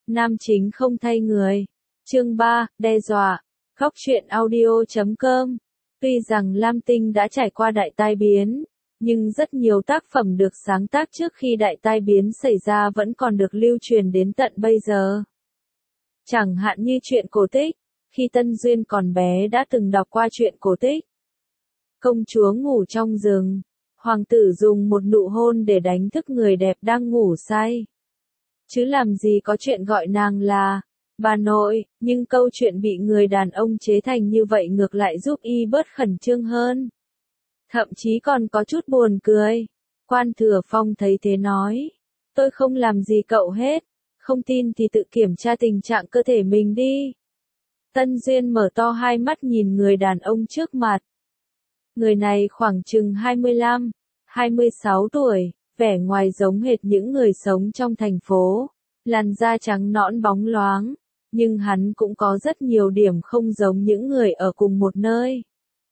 Nam chính không thay người. Chương 3, đe dọa. Góc truyện audio.com. Tuy rằng Lam Tinh đã trải qua đại tai biến, nhưng rất nhiều tác phẩm được sáng tác trước khi đại tai biến xảy ra vẫn còn được lưu truyền đến tận bây giờ. Chẳng hạn như truyện cổ tích, khi Tân Duyên còn bé đã từng đọc qua truyện cổ tích. Công chúa ngủ trong rừng, hoàng tử dùng một nụ hôn để đánh thức người đẹp đang ngủ say. Chứ làm gì có chuyện gọi nàng là bà nội, nhưng câu chuyện bị người đàn ông chế thành như vậy ngược lại giúp y bớt khẩn trương hơn. Thậm chí còn có chút buồn cười. Quan Thừa Phong thấy thế nói, tôi không làm gì cậu hết, không tin thì tự kiểm tra tình trạng cơ thể mình đi. Tân Duyên mở to hai mắt nhìn người đàn ông trước mặt. Người này khoảng chừng 25, 26 tuổi, vẻ ngoài giống hệt những người sống trong thành phố, làn da trắng nõn bóng loáng, nhưng hắn cũng có rất nhiều điểm không giống những người ở cùng một nơi.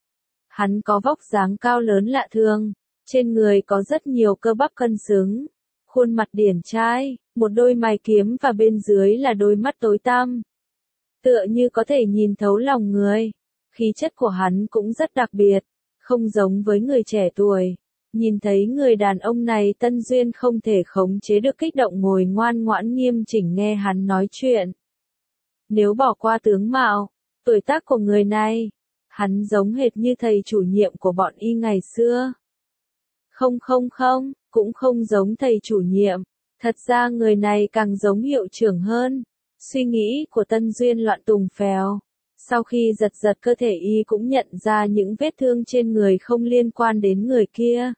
Hắn có vóc dáng cao lớn lạ thường, trên người có rất nhiều cơ bắp cân xứng, khuôn mặt điển trai, một đôi mày kiếm và bên dưới là đôi mắt tối tăm. Tựa như có thể nhìn thấu lòng người, khí chất của hắn cũng rất đặc biệt, không giống với người trẻ tuổi. Nhìn thấy người đàn ông này Tân Duyên không thể khống chế được kích động ngồi ngoan ngoãn nghiêm chỉnh nghe hắn nói chuyện. Nếu bỏ qua tướng mạo, tuổi tác của người này, hắn giống hệt như thầy chủ nhiệm của bọn y ngày xưa. Không, cũng không giống thầy chủ nhiệm, thật ra người này càng giống hiệu trưởng hơn. Suy nghĩ của Tân Duyên loạn tùng phèo. Sau khi giật cơ thể y cũng nhận ra những vết thương trên người không liên quan đến người kia.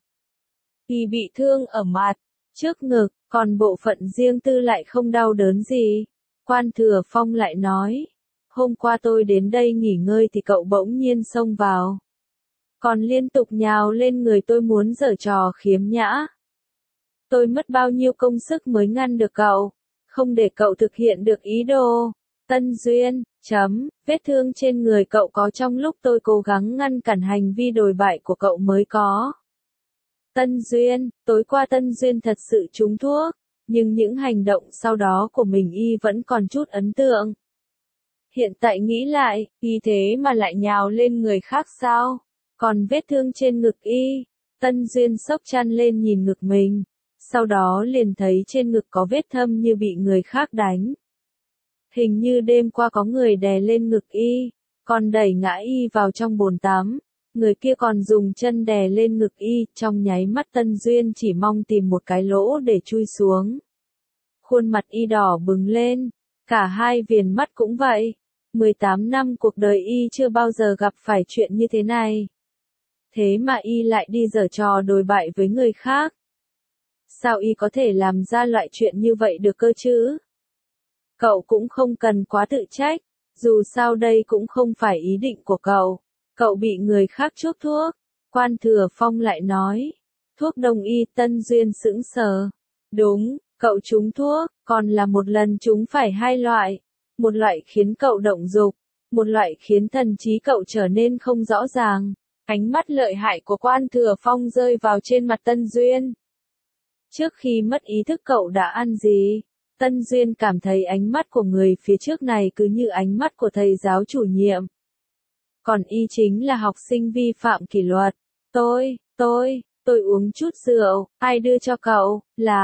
Y bị thương ở mặt, trước ngực, còn bộ phận riêng tư lại không đau đớn gì. Quan Thừa Phong lại nói, hôm qua tôi đến đây nghỉ ngơi thì cậu bỗng nhiên xông vào. Còn liên tục nhào lên người tôi muốn giở trò khiếm nhã. Tôi mất bao nhiêu công sức mới ngăn được cậu, không để cậu thực hiện được ý đồ. Tân Duyên, vết thương trên người cậu có trong lúc tôi cố gắng ngăn cản hành vi đồi bại của cậu mới có. Tân Duyên, tối qua Tân Duyên thật sự trúng thuốc, nhưng những hành động sau đó của mình y vẫn còn chút ấn tượng. Hiện tại nghĩ lại, y thế mà lại nhào lên người khác sao? Còn vết thương trên ngực y, Tân Duyên xốc chăn lên nhìn ngực mình, sau đó liền thấy trên ngực có vết thâm như bị người khác đánh. Hình như đêm qua có người đè lên ngực y, còn đẩy ngã y vào trong bồn tắm. Người kia còn dùng chân đè lên ngực y, trong nháy mắt Tân Duyên chỉ mong tìm một cái lỗ để chui xuống. Khuôn mặt y đỏ bừng lên, cả hai viền mắt cũng vậy. 18 năm cuộc đời y chưa bao giờ gặp phải chuyện như thế này. Thế mà y lại đi giở trò đồi bại với người khác. Sao y có thể làm ra loại chuyện như vậy được cơ chứ? Cậu cũng không cần quá tự trách, dù sao đây cũng không phải ý định của cậu. Cậu bị người khác chuốc thuốc. Quan Thừa Phong lại nói. Thuốc đông y. Tân Duyên sững sờ. Đúng, cậu trúng thuốc, còn là một lần trúng phải hai loại. Một loại khiến cậu động dục, một loại khiến thần trí cậu trở nên không rõ ràng. Ánh mắt lợi hại của Quan Thừa Phong rơi vào trên mặt Tân Duyên. Trước khi mất ý thức cậu đã ăn gì? Tân Duyên cảm thấy ánh mắt của người phía trước này cứ như ánh mắt của thầy giáo chủ nhiệm. Còn y chính là học sinh vi phạm kỷ luật. Tôi uống chút rượu, ai đưa cho cậu,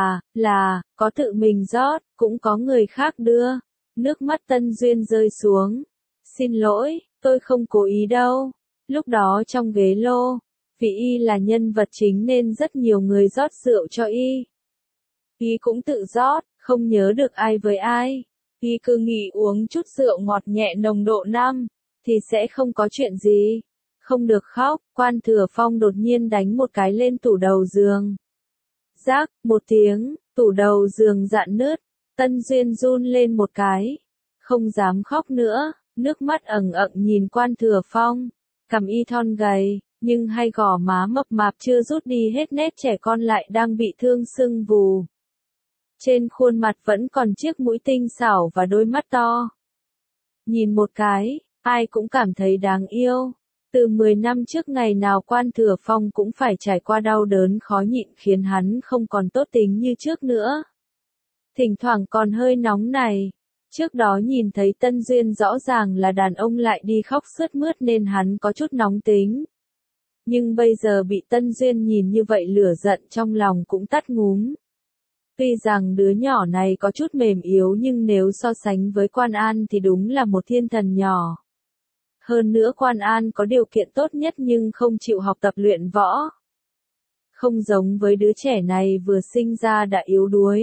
có tự mình rót, cũng có người khác đưa. Nước mắt Tân Duyên rơi xuống. Xin lỗi, tôi không cố ý đâu. Lúc đó trong ghế lô, vì y là nhân vật chính nên rất nhiều người rót rượu cho y. Y cũng tự rót, không nhớ được ai với ai. Y cứ nghĩ uống chút rượu ngọt nhẹ nồng độ 5. Thì sẽ không có chuyện gì. Không được khóc, Quan Thừa Phong đột nhiên đánh một cái lên tủ đầu giường. Rác, một tiếng, tủ đầu giường rạn nứt. Tân Duyên run lên một cái. Không dám khóc nữa, nước mắt ẩn ẩn nhìn Quan Thừa Phong. Cằm y thon gầy, nhưng hai gò má mập mạp chưa rút đi hết nét trẻ con lại đang bị thương sưng vù. Trên khuôn mặt vẫn còn chiếc mũi tinh xảo và đôi mắt to. Nhìn một cái, ai cũng cảm thấy đáng yêu. Từ 10 năm trước ngày nào Quan Thừa Phong cũng phải trải qua đau đớn khó nhịn khiến hắn không còn tốt tính như trước nữa. Thỉnh thoảng còn hơi nóng này, Trước đó nhìn thấy Tân Duyên rõ ràng là đàn ông lại đi khóc sướt mướt nên hắn có chút nóng tính. Nhưng bây giờ bị Tân Duyên nhìn như vậy lửa giận trong lòng cũng tắt ngúm. Tuy rằng đứa nhỏ này có chút mềm yếu nhưng nếu so sánh với Quan An thì đúng là một thiên thần nhỏ. Hơn nữa Quan An có điều kiện tốt nhất nhưng không chịu học tập luyện võ. Không giống với đứa trẻ này vừa sinh ra đã yếu đuối.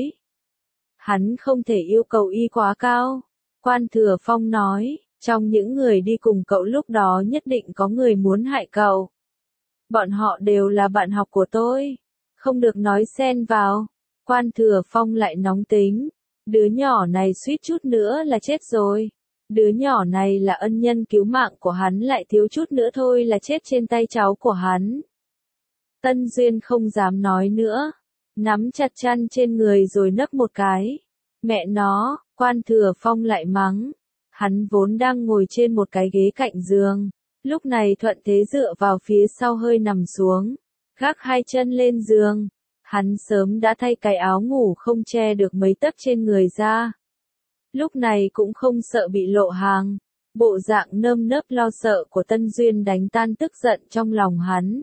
Hắn không thể yêu cầu y quá cao. Quan Thừa Phong nói, trong những người đi cùng cậu lúc đó nhất định có người muốn hại cậu. Bọn họ đều là bạn học của tôi. Không được nói xen vào. Quan Thừa Phong lại nóng tính. Đứa nhỏ này suýt chút nữa là chết rồi. Đứa nhỏ này là ân nhân cứu mạng của hắn lại thiếu chút nữa thôi là chết trên tay cháu của hắn. Tân Duyên không dám nói nữa. Nắm chặt chăn trên người rồi nấc một cái. Mẹ nó, Quan Thừa Phong lại mắng. Hắn vốn đang ngồi trên một cái ghế cạnh giường. Lúc này thuận thế dựa vào phía sau hơi nằm xuống. Gác hai chân lên giường. Hắn sớm đã thay cái áo ngủ không che được mấy tấc trên người ra. Lúc này cũng không sợ bị lộ hàng. Bộ dạng nơm nớp lo sợ của Tân Duyên đánh tan tức giận trong lòng hắn.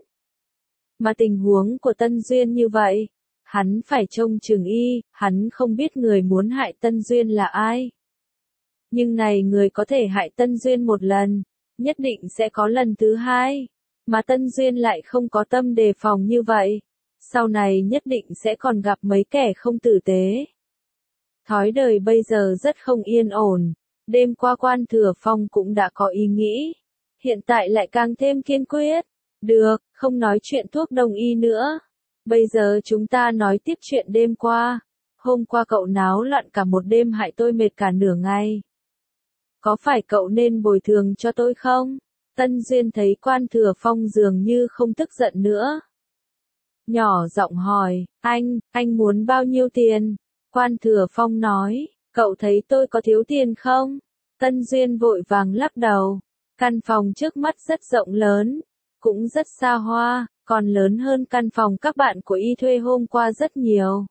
Mà tình huống của Tân Duyên như vậy, hắn phải trông chừng y, hắn không biết người muốn hại Tân Duyên là ai. Nhưng này người có thể hại Tân Duyên một lần, nhất định sẽ có lần thứ hai, mà Tân Duyên lại không có tâm đề phòng như vậy. Sau này nhất định sẽ còn gặp mấy kẻ không tử tế. Thói đời bây giờ rất không yên ổn, đêm qua Quan Thừa Phong cũng đã có ý nghĩ, hiện tại lại càng thêm kiên quyết. Được, không nói chuyện thuốc đông y nữa. Bây giờ chúng ta nói tiếp chuyện đêm qua. Hôm qua cậu náo loạn cả một đêm hại tôi mệt cả nửa ngày. Có phải cậu nên bồi thường cho tôi không? Tân Duyên thấy Quan Thừa Phong dường như không tức giận nữa. Nhỏ giọng hỏi, anh muốn bao nhiêu tiền? Quan Thừa Phong nói, cậu thấy tôi có thiếu tiền không? Tân Duyên vội vàng lắc đầu. Căn phòng trước mắt rất rộng lớn, cũng rất xa hoa, còn lớn hơn căn phòng các bạn của y thuê hôm qua rất nhiều.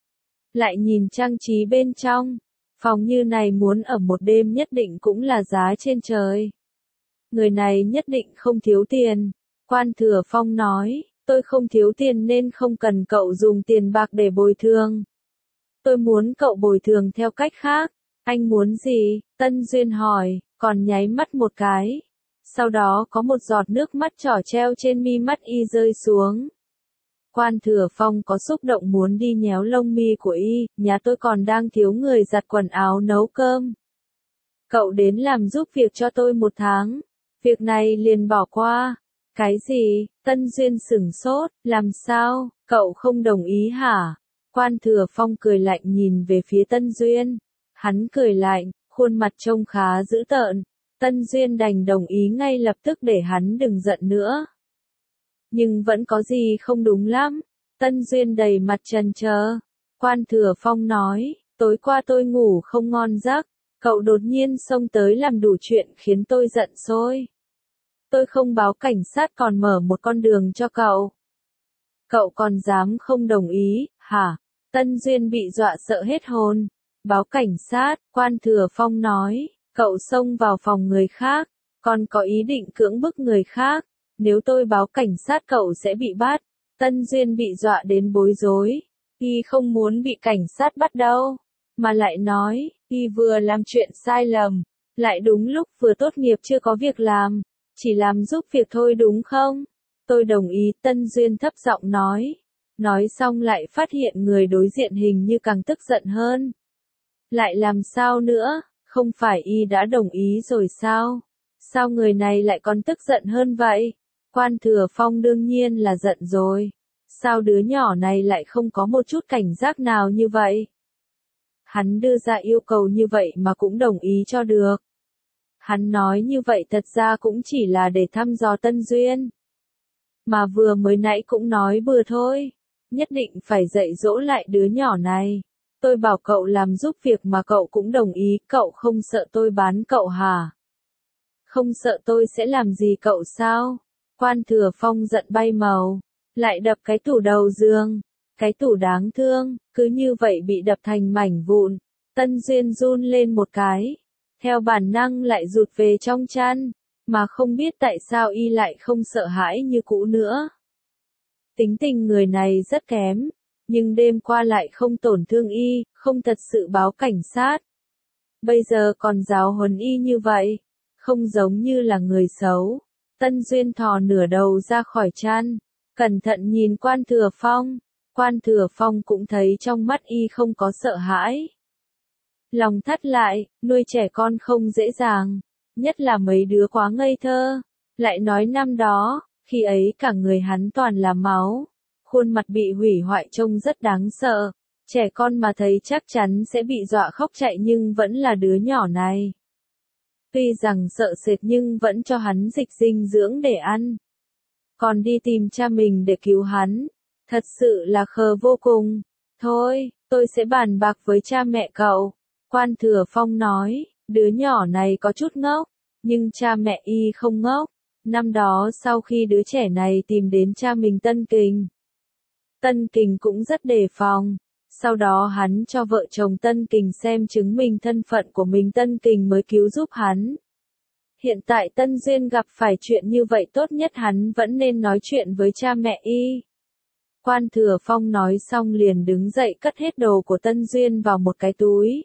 Lại nhìn trang trí bên trong, phòng như này muốn ở một đêm nhất định cũng là giá trên trời. Người này nhất định không thiếu tiền. Quan Thừa Phong nói, tôi không thiếu tiền nên không cần cậu dùng tiền bạc để bồi thường. Tôi muốn cậu bồi thường theo cách khác. Anh muốn gì? Tân Duyên hỏi, còn nháy mắt một cái. Sau đó có một giọt nước mắt trỏ treo trên mi mắt y rơi xuống. Quan Thừa Phong có xúc động muốn đi nhéo lông mi của y, nhà tôi còn đang thiếu người giặt quần áo nấu cơm. Cậu đến làm giúp việc cho tôi 1 tháng. Việc này liền bỏ qua. Cái gì? Tân Duyên sửng sốt, làm sao? Cậu không đồng ý hả? Quan Thừa Phong cười lạnh nhìn về phía Tân Duyên. Hắn cười lạnh, khuôn mặt trông khá dữ tợn. Tân Duyên đành đồng ý ngay lập tức để hắn đừng giận nữa. Nhưng vẫn có gì không đúng lắm. Tân Duyên đầy mặt trần trờ. Quan Thừa Phong nói, tối qua tôi ngủ không ngon giấc. Cậu đột nhiên xông tới làm đủ chuyện khiến tôi giận sôi. Tôi không báo cảnh sát còn mở một con đường cho cậu. Cậu còn dám không đồng ý, hả? Tân Duyên bị dọa sợ hết hồn. Báo cảnh sát, Quan Thừa Phong nói, cậu xông vào phòng người khác, còn có ý định cưỡng bức người khác. Nếu tôi báo cảnh sát cậu sẽ bị bắt. Tân Duyên bị dọa đến bối rối. Y không muốn bị cảnh sát bắt đâu. Mà lại nói, y vừa làm chuyện sai lầm. Lại đúng lúc vừa tốt nghiệp chưa có việc làm. Chỉ làm giúp việc thôi đúng không? Tôi đồng ý, Tân Duyên thấp giọng nói. Nói xong lại phát hiện người đối diện hình như càng tức giận hơn. Lại làm sao nữa? Không phải y đã đồng ý rồi sao? Sao người này lại còn tức giận hơn vậy? Quan Thừa Phong đương nhiên là giận rồi. Sao đứa nhỏ này lại không có một chút cảnh giác nào như vậy? Hắn đưa ra yêu cầu như vậy mà cũng đồng ý cho được. Hắn nói như vậy thật ra cũng chỉ là để thăm dò Tân Duyên. Mà vừa mới nãy cũng nói bừa thôi. Nhất định phải dạy dỗ lại đứa nhỏ này. Tôi bảo cậu làm giúp việc mà cậu cũng đồng ý, cậu không sợ tôi bán cậu hả? Không sợ tôi sẽ làm gì cậu sao? Quan Thừa Phong giận bay màu, lại đập cái tủ đầu giường. Cái tủ đáng thương, cứ như vậy bị đập thành mảnh vụn. Tân Duyên run lên một cái, theo bản năng lại rụt về trong chăn, mà không biết tại sao y lại không sợ hãi như cũ nữa. Tính tình người này rất kém, nhưng đêm qua lại không tổn thương y, không thật sự báo cảnh sát. Bây giờ còn giáo huấn y như vậy, không giống như là người xấu. Tân Duyên thò nửa đầu ra khỏi chăn, cẩn thận nhìn Quan Thừa Phong. Quan Thừa Phong cũng thấy trong mắt y không có sợ hãi. Lòng thắt lại, nuôi trẻ con không dễ dàng, nhất là mấy đứa quá ngây thơ. Lại nói năm đó, khi ấy cả người hắn toàn là máu, khuôn mặt bị hủy hoại trông rất đáng sợ. Trẻ con mà thấy chắc chắn sẽ bị dọa khóc chạy nhưng vẫn là đứa nhỏ này. Tuy rằng sợ sệt nhưng vẫn cho hắn dịch dinh dưỡng để ăn. Còn đi tìm cha mình để cứu hắn. Thật sự là khờ vô cùng. Thôi, tôi sẽ bàn bạc với cha mẹ cậu. Quan Thừa Phong nói, đứa nhỏ này có chút ngốc, nhưng cha mẹ y không ngốc. Năm đó sau khi đứa trẻ này tìm đến cha mình Tân Kình cũng rất đề phòng. Sau đó hắn cho vợ chồng Tân Kình xem chứng minh thân phận của mình, Tân Kình mới cứu giúp hắn. Hiện tại Tân Duyên gặp phải chuyện như vậy, tốt nhất hắn vẫn nên nói chuyện với cha mẹ y. Quan Thừa Phong nói xong liền đứng dậy cất hết đồ của Tân Duyên vào một cái túi.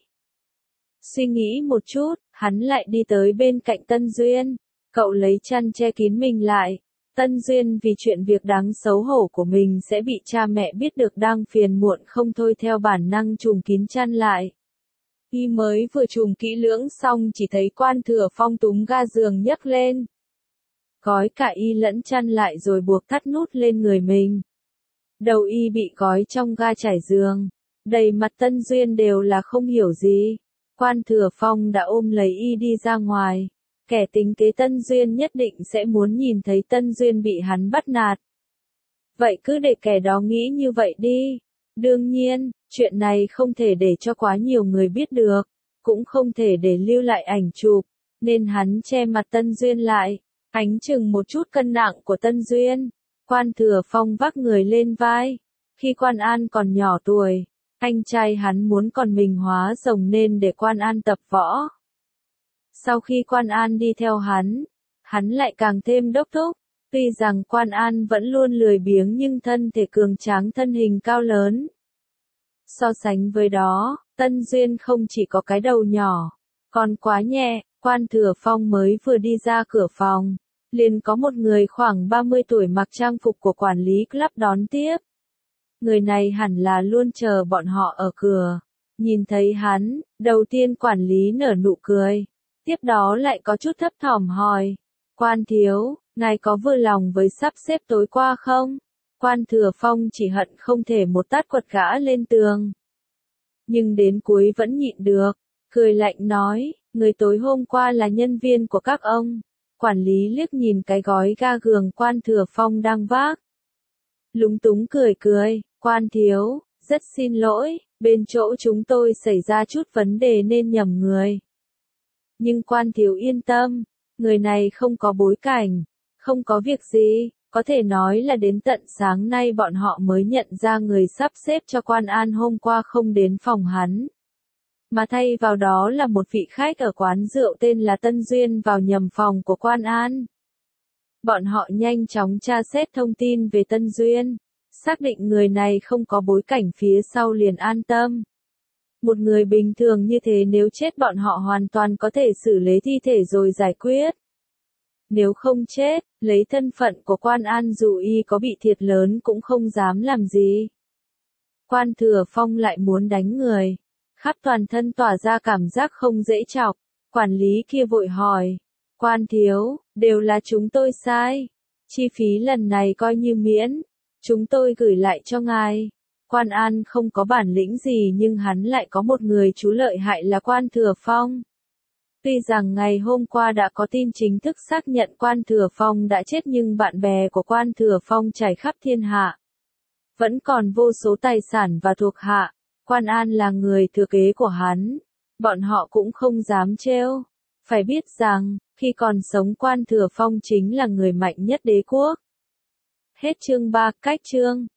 Suy nghĩ một chút, hắn lại đi tới bên cạnh Tân Duyên. Cậu lấy chăn che kín mình lại. Tân Duyên vì chuyện việc đáng xấu hổ của mình sẽ bị cha mẹ biết được đang phiền muộn không thôi, theo bản năng trùm kín chăn lại. Y mới vừa trùm kỹ lưỡng xong chỉ thấy Quan Thừa Phong túm ga giường nhấc lên. Gói cả y lẫn chăn lại rồi buộc thắt nút lên người mình. Đầu y bị gói trong ga trải giường. Đầy mặt Tân Duyên đều là không hiểu gì. Quan Thừa Phong đã ôm lấy y đi ra ngoài. Kẻ tính kế Tân Duyên nhất định sẽ muốn nhìn thấy Tân Duyên bị hắn bắt nạt. Vậy cứ để kẻ đó nghĩ như vậy đi. Đương nhiên, chuyện này không thể để cho quá nhiều người biết được, cũng không thể để lưu lại ảnh chụp, nên hắn che mặt Tân Duyên lại, ánh chừng một chút cân nặng của Tân Duyên. Quan Thừa Phong vác người lên vai. Khi Quan An còn nhỏ tuổi, anh trai hắn muốn còn mình hóa rồng nên để Quan An tập võ. Sau khi Quan An đi theo hắn lại càng thêm đốc thúc. Tuy rằng Quan An vẫn luôn lười biếng nhưng thân thể cường tráng, thân hình cao lớn. So sánh với đó, Tân Duyên không chỉ có cái đầu nhỏ, còn quá nhẹ. Quan Thừa Phong mới vừa đi ra cửa phòng, liền có một người khoảng 30 tuổi mặc trang phục của quản lý club đón tiếp. Người này hẳn là luôn chờ bọn họ ở cửa. Nhìn thấy hắn, đầu tiên quản lý nở nụ cười, tiếp đó lại có chút thấp thỏm hỏi, Quan thiếu, ngài có vừa lòng với sắp xếp tối qua không? Quan Thừa Phong chỉ hận không thể một tát quật gã lên tường. Nhưng đến cuối vẫn nhịn được, cười lạnh nói, người tối hôm qua là nhân viên của các ông. Quản lý liếc nhìn cái gói ga giường Quan Thừa Phong đang vác. Lúng túng cười, Quan thiếu, rất xin lỗi, bên chỗ chúng tôi xảy ra chút vấn đề nên nhầm người. Nhưng Quan thiếu yên tâm, người này không có bối cảnh, không có việc gì, có thể nói là đến tận sáng nay bọn họ mới nhận ra người sắp xếp cho Quan An hôm qua không đến phòng hắn. Mà thay vào đó là một vị khách ở quán rượu tên là Tân Duyên vào nhầm phòng của Quan An. Bọn họ nhanh chóng tra xét thông tin về Tân Duyên, xác định người này không có bối cảnh phía sau liền an tâm. Một người bình thường như thế nếu chết bọn họ hoàn toàn có thể xử lý thi thể rồi giải quyết. Nếu không chết, lấy thân phận của Quan An dù y có bị thiệt lớn cũng không dám làm gì. Quan Thừa Phong lại muốn đánh người. Khắp toàn thân tỏa ra cảm giác không dễ chọc. Quản lý kia vội hỏi. Quan thiếu, đều là chúng tôi sai. Chi phí lần này coi như miễn. Chúng tôi gửi lại cho ngài. Quan An không có bản lĩnh gì nhưng hắn lại có một người chú lợi hại là Quan Thừa Phong. Tuy rằng ngày hôm qua đã có tin chính thức xác nhận Quan Thừa Phong đã chết nhưng bạn bè của Quan Thừa Phong trải khắp thiên hạ. Vẫn còn vô số tài sản và thuộc hạ. Quan An là người thừa kế của hắn. Bọn họ cũng không dám trêu. Phải biết rằng, khi còn sống Quan Thừa Phong chính là người mạnh nhất đế quốc. Hết chương 3, cách chương.